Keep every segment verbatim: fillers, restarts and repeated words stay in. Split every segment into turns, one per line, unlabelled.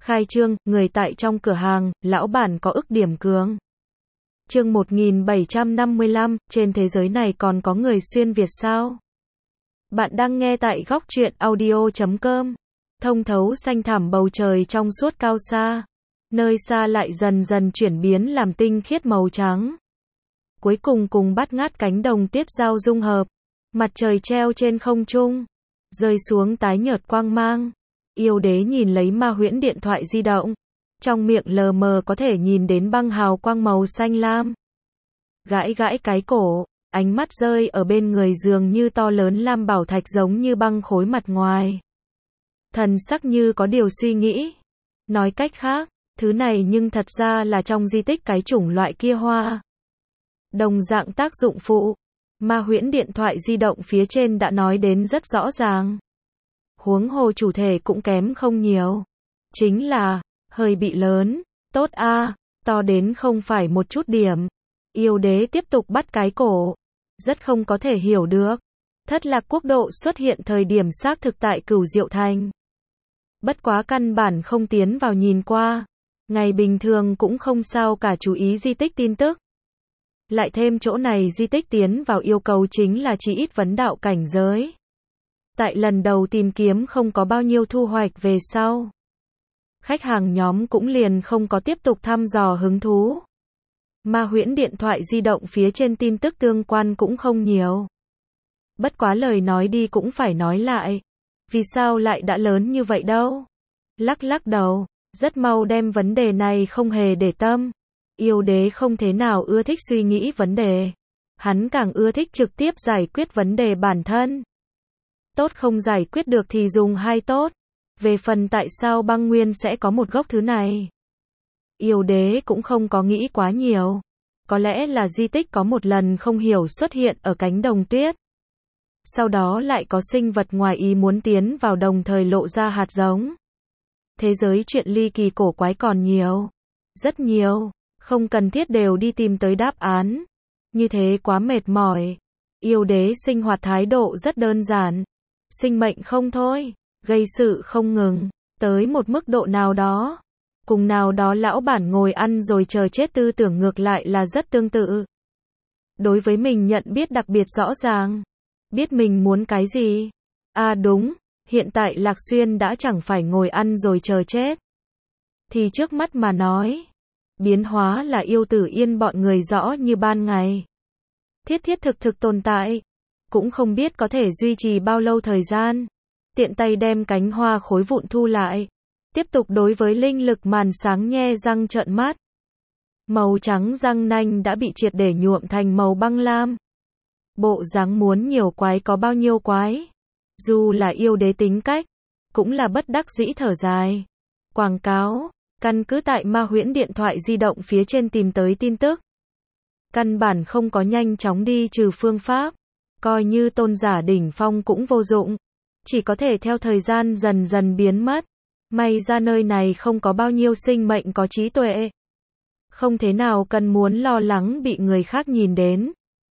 Khai trương, người tại trong cửa hàng, lão bản có ức điểm cường. Chương một nghìn bảy trăm năm mươi lăm, trên thế giới này còn có người xuyên Việt sao? Bạn đang nghe tại góc truyện audio chấm com. Thông thấu xanh thẳm bầu trời trong suốt cao xa. Nơi xa lại dần dần chuyển biến làm tinh khiết màu trắng. Cuối cùng cùng bắt ngát cánh đồng tiết giao dung hợp. Mặt trời treo trên không trung. Rơi xuống tái nhợt quang mang. Yêu đế nhìn lấy ma huyễn điện thoại di động. Trong miệng lờ mờ có thể nhìn đến băng hào quang màu xanh lam. Gãi gãi cái cổ, ánh mắt rơi ở bên người dường như to lớn lam bảo thạch giống như băng khối mặt ngoài. Thần sắc như có điều suy nghĩ. Nói cách khác, thứ này nhưng thật ra là trong di tích cái chủng loại kia hoa. Đồng dạng tác dụng phụ. Ma huyễn điện thoại di động phía trên đã nói đến rất rõ ràng. Huống hồ chủ thể cũng kém không nhiều. Chính là, hơi bị lớn, tốt a, to đến không phải một chút điểm. Yêu đế tiếp tục bắt cái cổ. Rất không có thể hiểu được. Thất Lạc Quốc độ xuất hiện thời điểm xác thực tại Cửu Diệu Thành. Bất quá căn bản không tiến vào nhìn qua. Ngày bình thường cũng không sao cả chú ý di tích tin tức. Lại thêm chỗ này di tích tiến vào yêu cầu chính là chỉ ít vấn đạo cảnh giới. Tại lần đầu tìm kiếm không có bao nhiêu thu hoạch về sau. Khách hàng nhóm cũng liền không có tiếp tục thăm dò hứng thú. Ma huyễn điện thoại di động phía trên tin tức tương quan cũng không nhiều. Bất quá lời nói đi cũng phải nói lại. Vì sao lại đã lớn như vậy đâu? Lắc lắc đầu, rất mau đem vấn đề này không hề để tâm. Yêu đế không thế nào ưa thích suy nghĩ vấn đề. Hắn càng ưa thích trực tiếp giải quyết vấn đề bản thân. Tốt không giải quyết được thì dùng hai tốt. Về phần tại sao băng nguyên sẽ có một gốc thứ này. Yêu đế cũng không có nghĩ quá nhiều. Có lẽ là di tích có một lần không hiểu xuất hiện ở cánh đồng tuyết. Sau đó lại có sinh vật ngoài ý muốn tiến vào đồng thời lộ ra hạt giống. Thế giới chuyện ly kỳ cổ quái còn nhiều. Rất nhiều. Không cần thiết đều đi tìm tới đáp án. Như thế quá mệt mỏi. Yêu đế sinh hoạt thái độ rất đơn giản. Sinh mệnh không thôi. Gây sự không ngừng. Tới một mức độ nào đó. Cùng nào đó lão bản ngồi ăn rồi chờ chết tư tưởng ngược lại là rất tương tự. Đối với mình nhận biết đặc biệt rõ ràng. Biết mình muốn cái gì. À đúng, hiện tại Lạc Xuyên đã chẳng phải ngồi ăn rồi chờ chết. Thì trước mắt mà nói. Biến hóa là yêu tử yên bọn người rõ như ban ngày. Thiết thiết thực thực tồn tại. Cũng không biết có thể duy trì bao lâu thời gian. Tiện tay đem cánh hoa khối vụn thu lại. Tiếp tục đối với linh lực màn sáng nhe răng trợn mắt. Màu trắng răng nanh đã bị triệt để nhuộm thành màu băng lam. Bộ dáng muốn nhiều quái có bao nhiêu quái. Dù là yêu đế tính cách, cũng là bất đắc dĩ thở dài. Quảng cáo, căn cứ tại ma huyễn điện thoại di động phía trên tìm tới tin tức. Căn bản không có nhanh chóng đi trừ phương pháp. Coi như tôn giả đỉnh phong cũng vô dụng. Chỉ có thể theo thời gian dần dần biến mất. May ra nơi này không có bao nhiêu sinh mệnh có trí tuệ. Không thế nào cần muốn lo lắng bị người khác nhìn đến.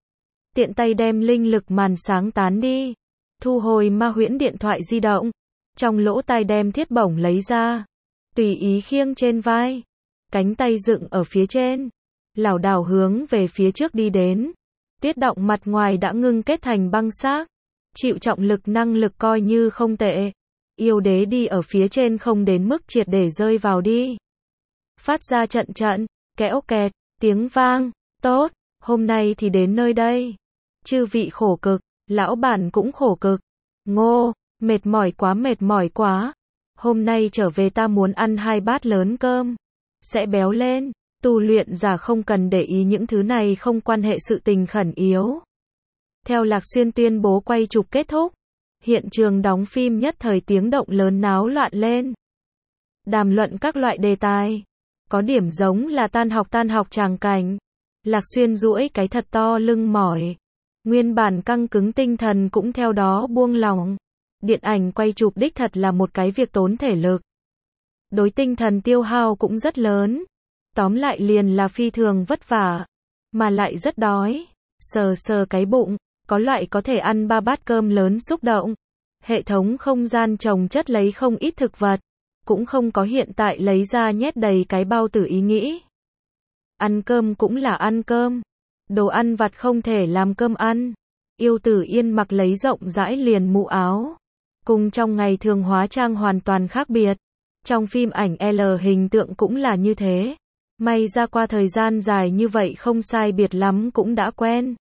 Tiện tay đem linh lực màn sáng tán đi. Thu hồi ma huyễn điện thoại di động. Trong lỗ tai đem thiết bổng lấy ra. Tùy ý khiêng trên vai. Cánh tay dựng ở phía trên. Lảo đảo hướng về phía trước đi đến. Tuyết động mặt ngoài đã ngưng kết thành băng xác. Chịu trọng lực năng lực coi như không tệ. Yêu đế đi ở phía trên không đến mức triệt để rơi vào đi. Phát ra trận trận, kẽo kẹt, tiếng vang. Tốt, hôm nay thì đến nơi đây. Chư vị khổ cực, lão bản cũng khổ cực. Ngô, mệt mỏi quá mệt mỏi quá. Hôm nay trở về ta muốn ăn hai bát lớn cơm. Sẽ béo lên. Tu luyện giả không cần để ý những thứ này không quan hệ sự tình khẩn yếu. Theo Lạc Xuyên tuyên bố quay chụp kết thúc. Hiện trường đóng phim nhất thời tiếng động lớn náo loạn lên. Đàm luận các loại đề tài. Có điểm giống là tan học tan học tràng cảnh. Lạc Xuyên duỗi cái thật to lưng mỏi. Nguyên bản căng cứng tinh thần cũng theo đó buông lỏng. Điện ảnh quay chụp đích thật là một cái việc tốn thể lực. Đối tinh thần tiêu hao cũng rất lớn. Tóm lại liền là phi thường vất vả. Mà lại rất đói. Sờ sờ cái bụng. Có loại có thể ăn ba bát cơm lớn xúc động. Hệ thống không gian trồng chất lấy không ít thực vật. cũng không có hiện tại lấy ra nhét đầy cái bao tử ý nghĩ. Ăn cơm cũng là ăn cơm. Đồ ăn vặt không thể làm cơm ăn. Yêu Tử Yên mặc lấy rộng rãi liền mũ áo. Cùng trong ngày thường hóa trang hoàn toàn khác biệt. Trong phim ảnh L hình tượng cũng là như thế. May ra qua thời gian dài như vậy không sai biệt lắm cũng đã quen.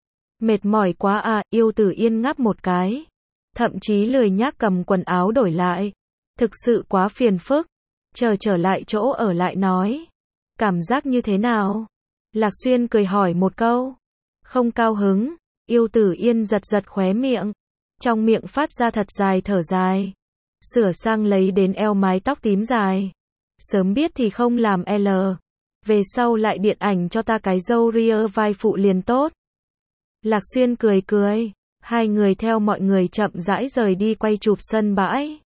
Mệt mỏi quá à, Yêu Tử Yên ngáp một cái. Thậm chí lười nhác cầm quần áo đổi lại. Thực sự quá phiền phức. Chờ trở lại chỗ ở lại nói. Cảm giác như thế nào? Lạc Xuyên cười hỏi một câu. Không cao hứng. Yêu Tử Yên giật giật khóe miệng. Trong miệng phát ra thật dài thở dài. Sửa sang lấy đến eo mái tóc tím dài. Sớm biết thì không làm L. Về sau lại điện ảnh cho ta cái râu ria vai phụ liền tốt. Lạc Xuyên cười cười. Hai người theo mọi người chậm rãi rời đi quay chụp sân bãi.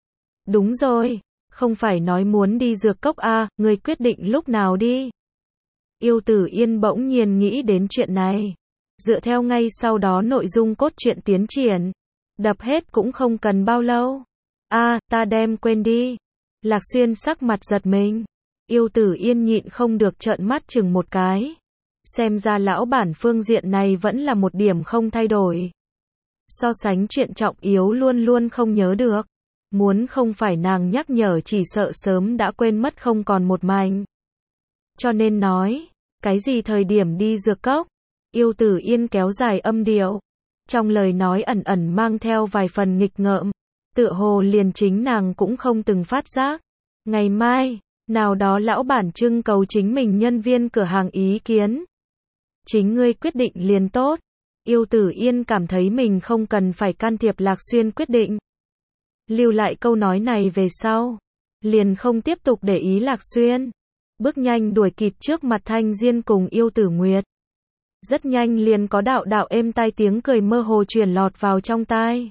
Đúng rồi. Không phải nói muốn đi dược cốc à, người quyết định lúc nào đi. Yêu Tử Yên bỗng nhiên nghĩ đến chuyện này. Dựa theo ngay sau đó nội dung cốt truyện tiến triển. Đập hết cũng không cần bao lâu. À, ta đem quên đi. Lạc Xuyên sắc mặt giật mình. Yêu Tử Yên nhịn không được trợn mắt chừng một cái. Xem ra lão bản phương diện này vẫn là một điểm không thay đổi. So sánh chuyện trọng yếu luôn luôn không nhớ được. Muốn không phải nàng nhắc nhở chỉ sợ sớm đã quên mất không còn một mảnh. Cho nên nói, cái gì thời điểm đi dược cốc? Yêu Tử Yên kéo dài âm điệu. Trong lời nói ẩn ẩn mang theo vài phần nghịch ngợm. Tựa hồ liền chính nàng cũng không từng phát giác. Ngày mai, nào đó lão bản trưng cầu chính mình nhân viên cửa hàng ý kiến. Chính ngươi quyết định liền tốt. Yêu Tử Yên cảm thấy mình không cần phải can thiệp Lạc Xuyên quyết định. Lưu lại câu nói này về sau. Liền không tiếp tục để ý Lạc Xuyên. Bước nhanh đuổi kịp trước mặt Thanh Diên cùng Yêu Tử Nguyệt. Rất nhanh liền có đạo đạo êm tai tiếng cười mơ hồ truyền lọt vào trong tai.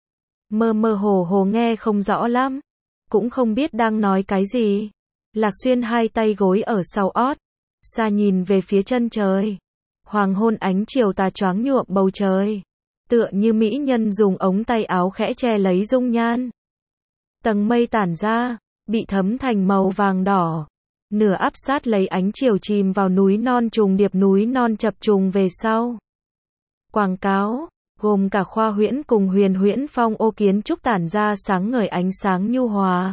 Mơ mơ hồ hồ nghe không rõ lắm. Cũng không biết đang nói cái gì. Lạc Xuyên hai tay gối ở sau ót. Xa nhìn về phía chân trời. Hoàng hôn ánh chiều tà choáng nhuộm bầu trời. Tựa như mỹ nhân dùng ống tay áo khẽ che lấy dung nhan. Tầng mây tản ra, bị thấm thành màu vàng đỏ. Nửa áp sát lấy ánh chiều chìm vào núi non trùng điệp núi non chập trùng về sau. Quảng cáo, gồm cả Khoa Huyễn cùng Huyền Huyễn phong ô kiến trúc tản ra sáng ngời ánh sáng nhu hòa.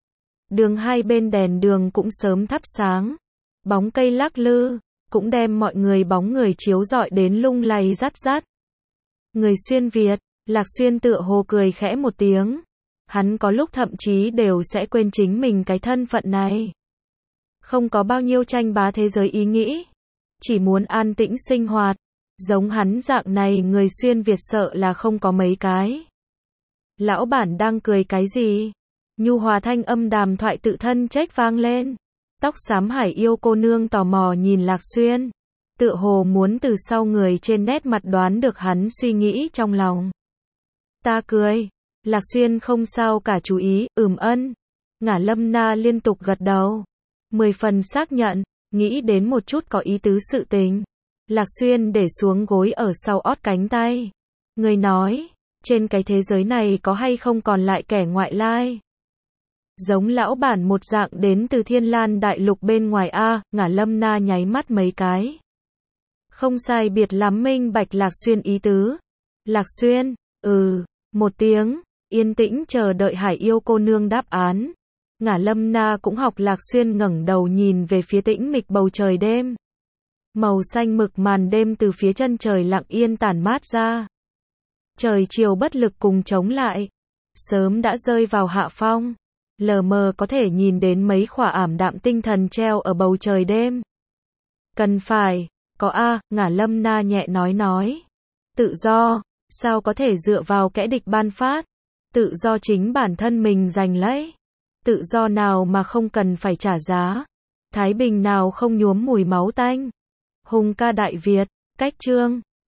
Đường hai bên đèn đường cũng sớm thắp sáng. Bóng cây lắc lư, cũng đem mọi người bóng người chiếu rọi đến lung lay rắt rắt. Người xuyên Việt, Lạc Xuyên tựa hồ cười khẽ một tiếng. Hắn có lúc thậm chí đều sẽ quên chính mình cái thân phận này. Không có bao nhiêu tranh bá thế giới ý nghĩ. Chỉ muốn an tĩnh sinh hoạt. Giống hắn dạng này người xuyên Việt sợ là không có mấy cái. Lão bản đang cười cái gì? Nhu hòa thanh âm đàm thoại tự thân trách vang lên. Tóc xám Hải Yêu cô nương tò mò nhìn Lạc Xuyên. Tựa hồ muốn từ sau người trên nét mặt đoán được hắn suy nghĩ trong lòng. Ta cười. Lạc Xuyên không sao cả chú ý, ừm ân. Ngả Lâm Na liên tục gật đầu. Mười phần xác nhận, nghĩ đến một chút có ý tứ sự tình. Lạc Xuyên để xuống gối ở sau ót cánh tay. Người nói, trên cái thế giới này có hay không còn lại kẻ ngoại lai? Giống lão bản một dạng đến từ Thiên Lan đại lục bên ngoài a, Ngả Lâm Na nháy mắt mấy cái. Không sai biệt lắm minh bạch Lạc Xuyên ý tứ. Lạc Xuyên, ừ, một tiếng, yên tĩnh chờ đợi Hải Yêu cô nương đáp án. Ngả Lâm Na cũng học Lạc Xuyên ngẩng đầu nhìn về phía tĩnh mịch bầu trời đêm. Màu xanh mực màn đêm từ phía chân trời lặng yên tản mát ra. Trời chiều bất lực cùng chống lại. Sớm đã rơi vào hạ phong. Lờ mờ có thể nhìn đến mấy khỏa ảm đạm tinh thần treo ở bầu trời đêm. Cần phải, có a, Ngả Lâm Na nhẹ nói nói. Tự do, sao có thể dựa vào kẻ địch ban phát. Tự do chính bản thân mình giành lấy. Tự do nào mà không cần phải trả giá. Thái bình nào không nhuốm mùi máu tanh. Hùng ca Đại Việt, cách chương.